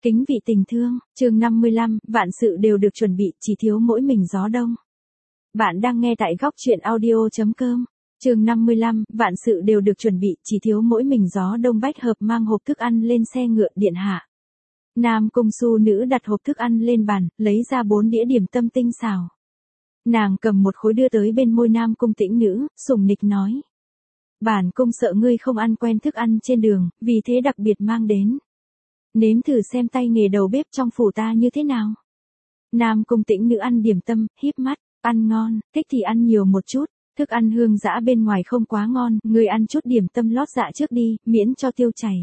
Kính vị tình thương, chương 55, vạn sự đều được chuẩn bị, chỉ thiếu mỗi mình gió đông. Bạn đang nghe tại góc truyện audio.com. Chương 55, vạn sự đều được chuẩn bị, chỉ thiếu mỗi mình gió đông. Bách hợp mang hộp thức ăn lên xe ngựa điện hạ. Nam cung Su nữ đặt hộp thức ăn lên bàn, lấy ra 4 đĩa điểm tâm tinh xảo. Nàng cầm một khối đưa tới bên môi Nam cung Tĩnh nữ, sủng nịch nói. Bản cung sợ ngươi không ăn quen thức ăn trên đường, vì thế đặc biệt mang đến. Nếm thử xem tay nghề đầu bếp trong phủ ta như thế nào. Nam cung Tĩnh nữ ăn điểm tâm, híp mắt, ăn ngon, thích thì ăn nhiều một chút, thức ăn hương dã bên ngoài không quá ngon, ngươi ăn chút điểm tâm lót dạ trước đi, miễn cho tiêu chảy.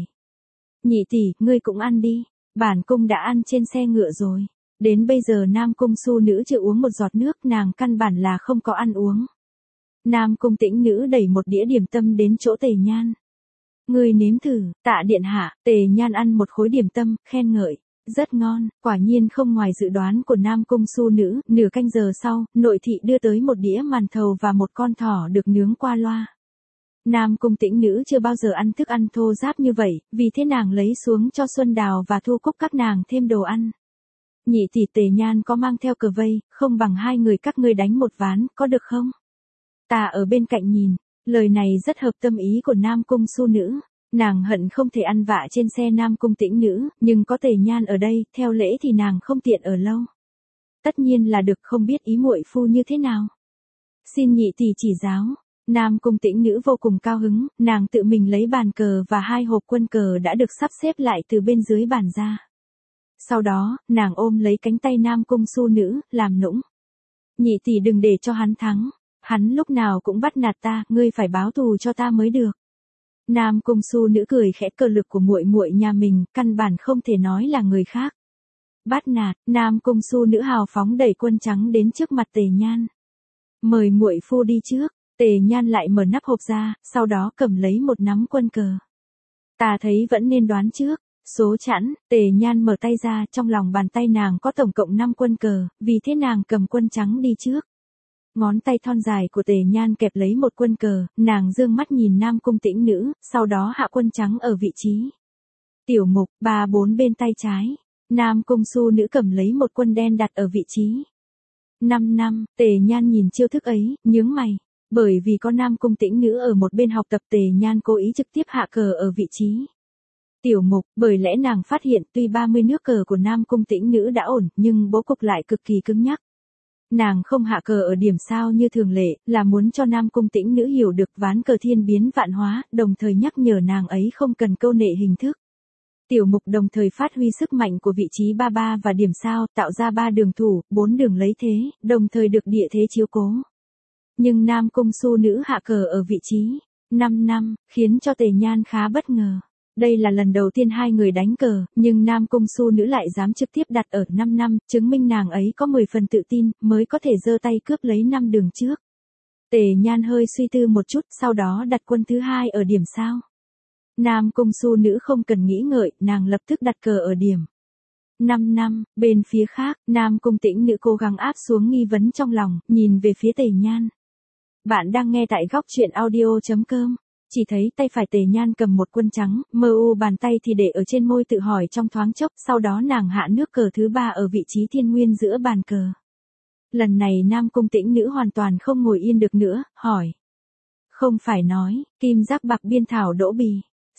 Nhị tỷ, ngươi cũng ăn đi, bản cung đã ăn trên xe ngựa rồi. Đến bây giờ Nam cung Su nữ chưa uống một giọt nước, nàng căn bản là không có ăn uống. Nam cung Tĩnh nữ đẩy một đĩa điểm tâm đến chỗ Tề Nhan. Ngươi nếm thử, tạ điện hạ. Tề Nhan ăn một khối điểm tâm, khen ngợi. Rất ngon, quả nhiên không ngoài dự đoán của Nam cung Su nữ. Nửa canh giờ sau, nội thị đưa tới một đĩa màn thầu và một con thỏ được nướng qua loa. Nam cung Tĩnh nữ chưa bao giờ ăn thức ăn thô ráp như vậy, vì thế nàng lấy xuống cho Xuân Đào và Thu Cúc các nàng thêm đồ ăn. Nhị tỷ, Tề Nhan có mang theo cờ vây, không bằng hai người các ngươi đánh một ván, có được không? Ta ở bên cạnh nhìn. Lời này rất hợp tâm ý của Nam cung Su nữ. Nàng hận không thể ăn vạ trên xe Nam cung Tĩnh nữ, nhưng có Tề Nhan ở đây, theo lễ thì nàng không tiện ở lâu. Tất nhiên là được, không biết ý muội phu như thế nào. Xin nhị tỷ chỉ giáo. Nam cung Tĩnh nữ vô cùng cao hứng, nàng tự mình lấy bàn cờ và 2 hộp quân cờ đã được sắp xếp lại từ bên dưới bàn ra. Sau đó, nàng ôm lấy cánh tay Nam cung Su nữ, làm nũng. Nhị tỷ đừng để cho hắn thắng. Hắn lúc nào cũng bắt nạt ta, ngươi phải báo thù cho ta mới được. Nam cung Su nữ cười khẽ, cờ lực của muội muội nhà mình, căn bản không thể nói là người khác. Bắt nạt, Nam cung Su nữ hào phóng đẩy quân trắng đến trước mặt Tề Nhan. Mời muội phu đi trước. Tề Nhan lại mở nắp hộp ra, sau đó cầm lấy một nắm quân cờ. Ta thấy vẫn nên đoán trước. Số chẵn. Tề Nhan mở tay ra, trong lòng bàn tay nàng có tổng cộng 5 quân cờ, vì thế nàng cầm quân trắng đi trước. Ngón tay thon dài của Tề Nhan kẹp lấy một quân cờ, nàng dương mắt nhìn Nam cung Tĩnh nữ, sau đó hạ quân trắng ở vị trí. Tiểu mục, 3-4 bên tay trái. Nam cung Su nữ cầm lấy một quân đen đặt ở vị trí. 5-5, Tề Nhan nhìn chiêu thức ấy, nhướng mày. Bởi vì có Nam cung Tĩnh nữ ở một bên học tập, Tề Nhan cố ý trực tiếp hạ cờ ở vị trí. Tiểu mục, bởi lẽ nàng phát hiện tuy 30 nước cờ của Nam cung Tĩnh nữ đã ổn, nhưng bố cục lại cực kỳ cứng nhắc. Nàng không hạ cờ ở điểm sao như thường lệ, là muốn cho Nam cung Tĩnh nữ hiểu được ván cờ thiên biến vạn hóa, đồng thời nhắc nhở nàng ấy không cần câu nệ hình thức. Tiểu mục đồng thời phát huy sức mạnh của vị trí 33 và điểm sao, tạo ra 3 đường thủ, 4 đường lấy thế, đồng thời được địa thế chiếu cố. Nhưng Nam cung Su nữ hạ cờ ở vị trí 5-5, khiến cho Tề Nhan khá bất ngờ. Đây là lần đầu tiên hai người đánh cờ, nhưng Nam cung Su nữ lại dám trực tiếp đặt ở 5-5, chứng minh nàng ấy có 10 phần tự tin, mới có thể giơ tay cướp lấy 5 đường trước. Tề Nhan hơi suy tư một chút, sau đó đặt quân thứ 2 ở điểm sao. Nam cung Su nữ không cần nghĩ ngợi, nàng lập tức đặt cờ ở điểm 5-5, bên phía khác, Nam cung Tĩnh nữ cố gắng áp xuống nghi vấn trong lòng, nhìn về phía Tề Nhan. Bạn đang nghe tại góc truyện audio.com. Chỉ thấy tay phải Tề Nhan cầm một quân trắng, mờ u bàn tay thì để ở trên môi tự hỏi trong thoáng chốc, sau đó nàng hạ nước cờ thứ 3 ở vị trí thiên nguyên giữa bàn cờ. Lần này Nam cung Tĩnh nữ hoàn toàn không ngồi yên được nữa, hỏi. Không phải nói, kim giác bạc biên thảo đỗ bì.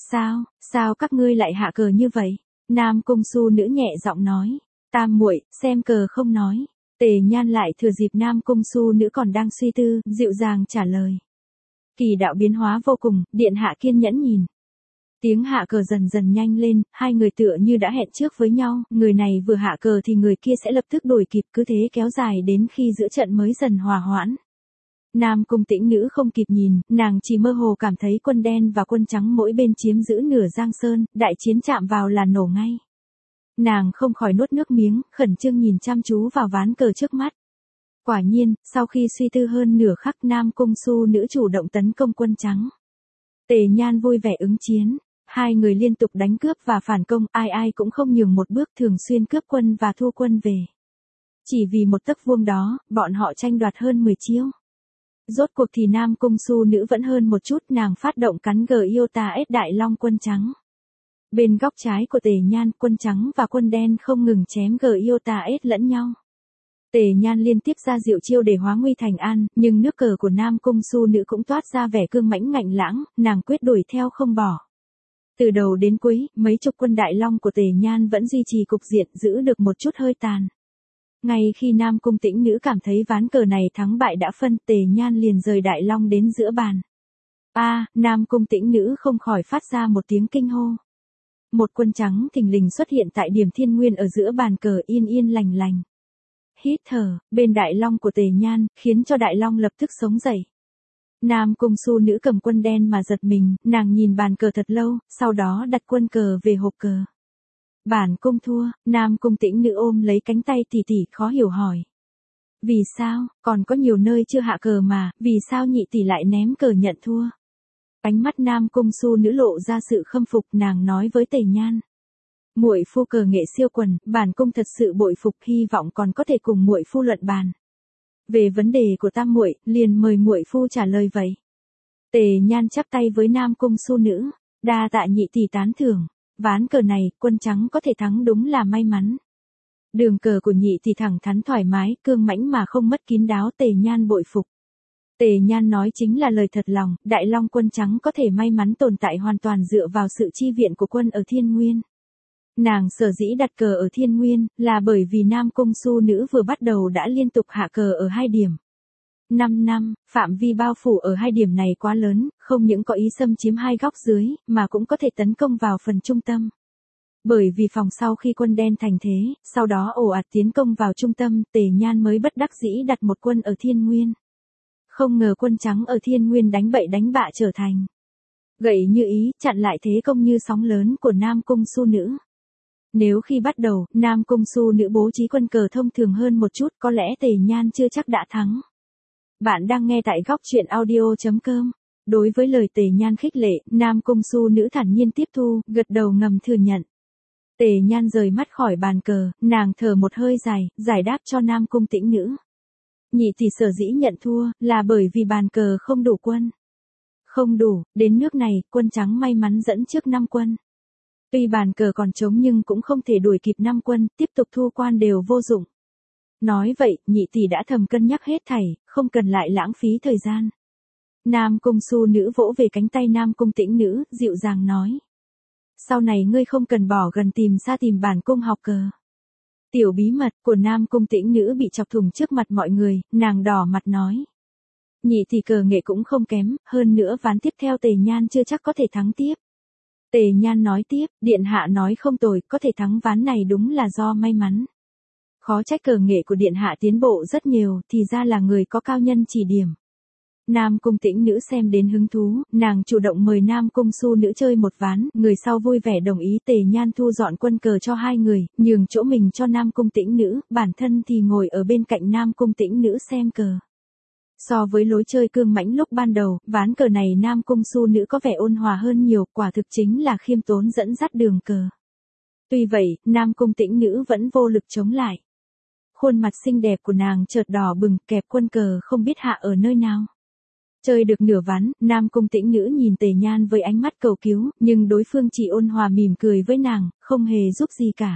Sao các ngươi lại hạ cờ như vậy? Nam cung Su nữ nhẹ giọng nói. Tam muội, xem cờ không nói. Tề Nhan lại thừa dịp Nam cung Su nữ còn đang suy tư, dịu dàng trả lời. Kỳ đạo biến hóa vô cùng, điện hạ kiên nhẫn nhìn. Tiếng hạ cờ dần dần nhanh lên, hai người tựa như đã hẹn trước với nhau, người này vừa hạ cờ thì người kia sẽ lập tức đuổi kịp, cứ thế kéo dài đến khi giữa trận mới dần hòa hoãn. Nam cung Tĩnh nữ không kịp nhìn, nàng chỉ mơ hồ cảm thấy quân đen và quân trắng mỗi bên chiếm giữ nửa giang sơn, đại chiến chạm vào là nổ ngay. Nàng không khỏi nuốt nước miếng, khẩn trương nhìn chăm chú vào ván cờ trước mắt. Quả nhiên, sau khi suy tư hơn nửa khắc, Nam cung Su nữ chủ động tấn công quân trắng. Tề Nhan vui vẻ ứng chiến, hai người liên tục đánh cướp và phản công, ai cũng không nhường một bước, thường xuyên cướp quân và thu quân về. Chỉ vì một tấc vuông đó, bọn họ tranh đoạt hơn 10 chiêu. Rốt cuộc thì Nam cung Su nữ vẫn hơn một chút, nàng phát động cắn Giota S đại long quân trắng. Bên góc trái của Tề Nhan, quân trắng và quân đen không ngừng chém Gyota-S lẫn nhau. Tề Nhan liên tiếp ra diệu chiêu để hóa nguy thành an, nhưng nước cờ của Nam Cung Su Nữ cũng toát ra vẻ cương mãnh ngạnh lãng, nàng quyết đuổi theo không bỏ. Từ đầu đến cuối, mấy chục quân Đại Long của Tề Nhan vẫn duy trì cục diện, giữ được một chút hơi tàn. Ngay khi Nam Cung Tĩnh Nữ cảm thấy ván cờ này thắng bại đã phân, Tề Nhan liền rời Đại Long đến giữa bàn. Nam Cung Tĩnh Nữ không khỏi phát ra một tiếng kinh hô. Một quân trắng thình lình xuất hiện tại điểm thiên nguyên ở giữa bàn cờ, yên yên lành lành. Hít thở, bên Đại Long của Tề Nhan, khiến cho Đại Long lập tức sống dậy. Nam Cung Su Nữ cầm quân đen mà giật mình, nàng nhìn bàn cờ thật lâu, sau đó đặt quân cờ về hộp cờ. Bản cung thua, Nam Cung Tĩnh Nữ ôm lấy cánh tay tỉ tỉ khó hiểu hỏi. Vì sao, còn có nhiều nơi chưa hạ cờ mà, vì sao nhị tỷ lại ném cờ nhận thua? Ánh mắt Nam Cung Su Nữ lộ ra sự khâm phục, nàng nói với Tề Nhan. Muội phu cờ nghệ siêu quần, bản cung thật sự bội phục, hy vọng còn có thể cùng muội phu luận bàn. Về vấn đề của tam muội, liền mời muội phu trả lời vậy. Tề Nhan chắp tay với Nam Cung Su Nữ, đa tạ nhị tỷ tán thưởng, ván cờ này, quân trắng có thể thắng đúng là may mắn. Đường cờ của nhị tỷ thẳng thắn thoải mái, cương mãnh mà không mất kín đáo, Tề Nhan bội phục. Tề Nhan nói chính là lời thật lòng, Đại Long quân trắng có thể may mắn tồn tại hoàn toàn dựa vào sự chi viện của quân ở Thiên Nguyên. Nàng sở dĩ đặt cờ ở Thiên Nguyên, là bởi vì Nam Cung Su Nữ vừa bắt đầu đã liên tục hạ cờ ở 2 điểm. 5 năm, phạm vi bao phủ ở 2 điểm này quá lớn, không những có ý xâm chiếm 2 góc dưới, mà cũng có thể tấn công vào phần trung tâm. Bởi vì phòng sau khi quân đen thành thế, sau đó ồ ạt tiến công vào trung tâm, Tề Nhan mới bất đắc dĩ đặt một quân ở Thiên Nguyên. Không ngờ quân trắng ở Thiên Nguyên đánh bậy đánh bạ trở thành gậy như ý, chặn lại thế công như sóng lớn của Nam Cung Su Nữ. Nếu khi bắt đầu, Nam Cung Su Nữ bố trí quân cờ thông thường hơn một chút, có lẽ Tề Nhan chưa chắc đã thắng. Bạn đang nghe tại góc truyện audio.com. Đối với lời Tề Nhan khích lệ, Nam Cung Su Nữ thản nhiên tiếp thu, gật đầu ngầm thừa nhận. Tề Nhan rời mắt khỏi bàn cờ, nàng thở một hơi dài, giải đáp cho Nam Cung Tĩnh Nữ. Nhị tỷ sở dĩ nhận thua, là bởi vì bàn cờ không đủ quân. Không đủ, đến nước này, quân trắng may mắn dẫn trước 5 quân. Tuy bàn cờ còn trống nhưng cũng không thể đuổi kịp 5 quân, tiếp tục thu quan đều vô dụng. Nói vậy, nhị tỷ đã thầm cân nhắc hết thảy, không cần lại lãng phí thời gian. Nam Cung Su Nữ vỗ về cánh tay Nam Cung Tĩnh Nữ, dịu dàng nói. Sau này ngươi không cần bỏ gần tìm xa tìm bản cung học cờ. Tiểu bí mật của Nam Cung Tĩnh Nữ bị chọc thủng trước mặt mọi người, nàng đỏ mặt nói. Nhị tỷ cờ nghệ cũng không kém, hơn nữa ván tiếp theo Tề Nhan chưa chắc có thể thắng tiếp. Tề Nhan nói tiếp, điện hạ nói không tồi, có thể thắng ván này đúng là do may mắn. Khó trách cờ nghệ của điện hạ tiến bộ rất nhiều, thì ra là người có cao nhân chỉ điểm. Nam Cung Tĩnh Nữ xem đến hứng thú, nàng chủ động mời Nam Cung Su Nữ chơi một ván, người sau vui vẻ đồng ý. Tề Nhan thu dọn quân cờ cho 2 người, nhường chỗ mình cho Nam Cung Tĩnh Nữ, bản thân thì ngồi ở bên cạnh Nam Cung Tĩnh Nữ xem cờ. So với lối chơi cương mãnh lúc ban đầu, ván cờ này Nam Cung Su Nữ có vẻ ôn hòa hơn nhiều, quả thực chính là khiêm tốn dẫn dắt đường cờ. Tuy vậy, Nam Cung Tĩnh Nữ vẫn vô lực chống lại. Khuôn mặt xinh đẹp của nàng chợt đỏ bừng, kẹp quân cờ không biết hạ ở nơi nào. Chơi được nửa ván, Nam Cung Tĩnh Nữ nhìn Tề Nhan với ánh mắt cầu cứu, nhưng đối phương chỉ ôn hòa mỉm cười với nàng, không hề giúp gì cả.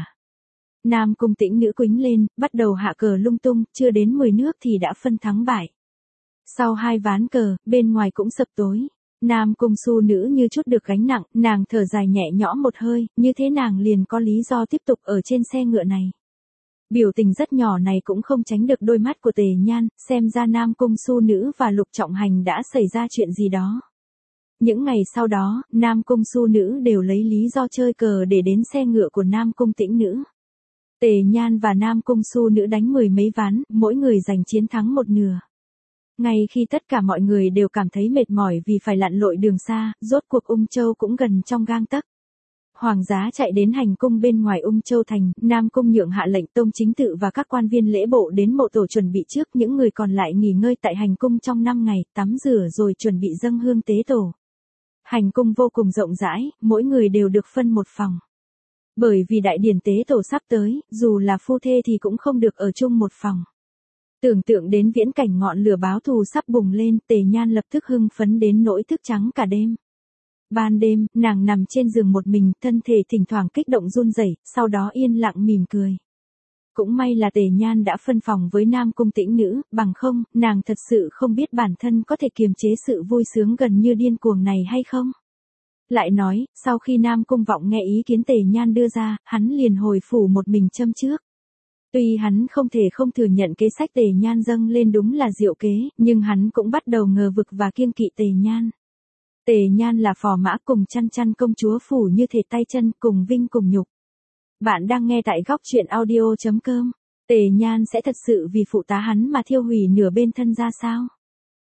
Nam Cung Tĩnh Nữ quĩnh lên, bắt đầu hạ cờ lung tung, chưa đến 10 nước thì đã phân thắng bại. Sau 2 ván cờ, bên ngoài cũng sập tối. Nam Cung Su Nữ như chút được gánh nặng, nàng thở dài nhẹ nhõm một hơi, như thế nàng liền có lý do tiếp tục ở trên xe ngựa này. Biểu tình rất nhỏ này cũng không tránh được đôi mắt của Tề Nhan, xem ra Nam Cung Su Nữ và Lục Trọng Hành đã xảy ra chuyện gì đó. Những ngày sau đó, Nam Cung Su Nữ đều lấy lý do chơi cờ để đến xe ngựa của Nam Cung Tĩnh Nữ. Tề Nhan và Nam Cung Su Nữ đánh 10 mấy ván, mỗi người giành chiến thắng một nửa. Ngay khi tất cả mọi người đều cảm thấy mệt mỏi vì phải lặn lội đường xa, rốt cuộc Ung Châu cũng gần trong gang tấc. Hoàng giá chạy đến hành cung bên ngoài Ung Châu thành, Nam Cung nhượng hạ lệnh Tông Chính Tự và các quan viên lễ bộ đến mộ tổ chuẩn bị trước, những người còn lại nghỉ ngơi tại hành cung trong 5 ngày, tắm rửa rồi chuẩn bị dâng hương tế tổ. Hành cung vô cùng rộng rãi, mỗi người đều được phân một phòng. Bởi vì đại điển tế tổ sắp tới, dù là phu thê thì cũng không được ở chung một phòng. Tưởng tượng đến viễn cảnh ngọn lửa báo thù sắp bùng lên, Tề Nhan lập tức hưng phấn đến nỗi thức trắng cả đêm. Ban đêm, nàng nằm trên giường một mình, thân thể thỉnh thoảng kích động run rẩy, sau đó yên lặng mỉm cười. Cũng may là Tề Nhan đã phân phòng với Nam Cung Tĩnh Nữ, bằng không, nàng thật sự không biết bản thân có thể kiềm chế sự vui sướng gần như điên cuồng này hay không. Lại nói, sau khi Nam Cung Vọng nghe ý kiến Tề Nhan đưa ra, hắn liền hồi phủ một mình châm trước. Tuy hắn không thể không thừa nhận kế sách Tề Nhan dâng lên đúng là diệu kế, nhưng hắn cũng bắt đầu ngờ vực và kiêng kỵ Tề Nhan. Tề Nhan là phò mã cùng chăn chăn công chúa phủ như thể tay chân, cùng vinh cùng nhục. Bạn đang nghe tại góc truyện audio.com. Tề Nhan sẽ thật sự vì phụ tá hắn mà thiêu hủy nửa bên thân ra sao?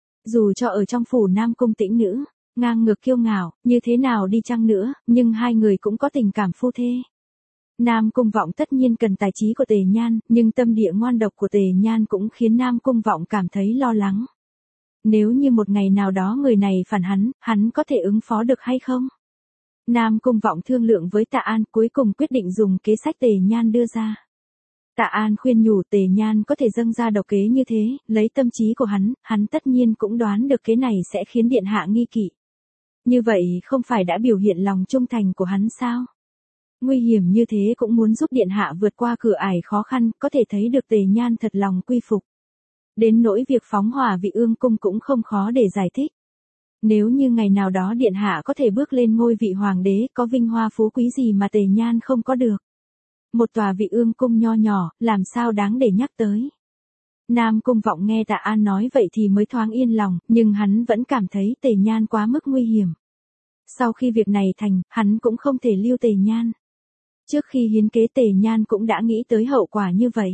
Dù cho ở trong phủ Nam Cung Tĩnh Nữ, ngang ngược kiêu ngạo, như thế nào đi chăng nữa, nhưng hai người cũng có tình cảm phu thê. Nam Cung Vọng tất nhiên cần tài trí của Tề Nhan, nhưng tâm địa ngoan độc của Tề Nhan cũng khiến Nam Cung Vọng cảm thấy lo lắng. Nếu như một ngày nào đó người này phản hắn có thể ứng phó được hay không? Nam Cung Vọng thương lượng với Tạ An, cuối cùng quyết định dùng kế sách Tề Nhan đưa ra. Tạ An khuyên nhủ Tề Nhan có thể dâng ra độc kế như thế, lấy tâm trí của hắn tất nhiên cũng đoán được kế này sẽ khiến điện hạ nghi kỵ. Như vậy không phải đã biểu hiện lòng trung thành của hắn sao? Nguy hiểm như thế cũng muốn giúp điện hạ vượt qua cửa ải khó khăn, có thể thấy được Tề Nhan thật lòng quy phục. Đến nỗi việc phóng hỏa vị ương cung cũng không khó để giải thích. Nếu như ngày nào đó điện hạ có thể bước lên ngôi vị hoàng đế, có vinh hoa phú quý gì mà Tề Nhan không có được. Một tòa vị ương cung nho nhỏ, làm sao đáng để nhắc tới. Nam Cung Vọng nghe Tạ An nói vậy thì mới thoáng yên lòng, nhưng hắn vẫn cảm thấy Tề Nhan quá mức nguy hiểm. Sau khi việc này thành, hắn cũng không thể lưu Tề Nhan. Trước khi hiến kế Tề Nhan cũng đã nghĩ tới hậu quả như vậy.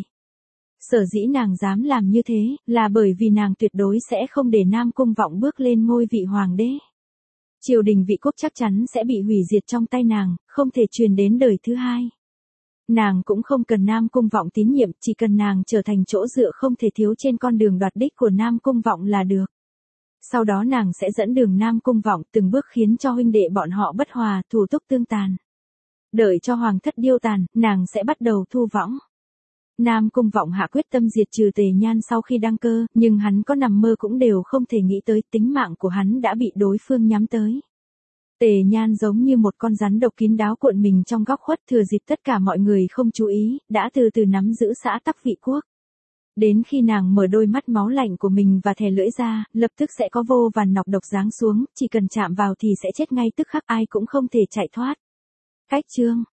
Sở dĩ nàng dám làm như thế, là bởi vì nàng tuyệt đối sẽ không để Nam Cung Vọng bước lên ngôi vị hoàng đế. Triều đình vị quốc chắc chắn sẽ bị hủy diệt trong tay nàng, không thể truyền đến đời thứ hai. Nàng cũng không cần Nam Cung Vọng tín nhiệm, chỉ cần nàng trở thành chỗ dựa không thể thiếu trên con đường đoạt đích của Nam Cung Vọng là được. Sau đó nàng sẽ dẫn đường Nam Cung Vọng từng bước khiến cho huynh đệ bọn họ bất hòa, thù túc tương tàn. Đợi cho hoàng thất điêu tàn, nàng sẽ bắt đầu thu võng. Nam Cung Vọng hạ quyết tâm diệt trừ Tề Nhan sau khi đăng cơ, nhưng hắn có nằm mơ cũng đều không thể nghĩ tới tính mạng của hắn đã bị đối phương nhắm tới. Tề Nhan giống như một con rắn độc kín đáo cuộn mình trong góc khuất, thừa dịp tất cả mọi người không chú ý, đã từ từ nắm giữ xã tắc vị quốc. Đến khi nàng mở đôi mắt máu lạnh của mình và thè lưỡi ra, lập tức sẽ có vô vàn nọc độc giáng xuống, chỉ cần chạm vào thì sẽ chết ngay tức khắc, ai cũng không thể chạy thoát. Cách chương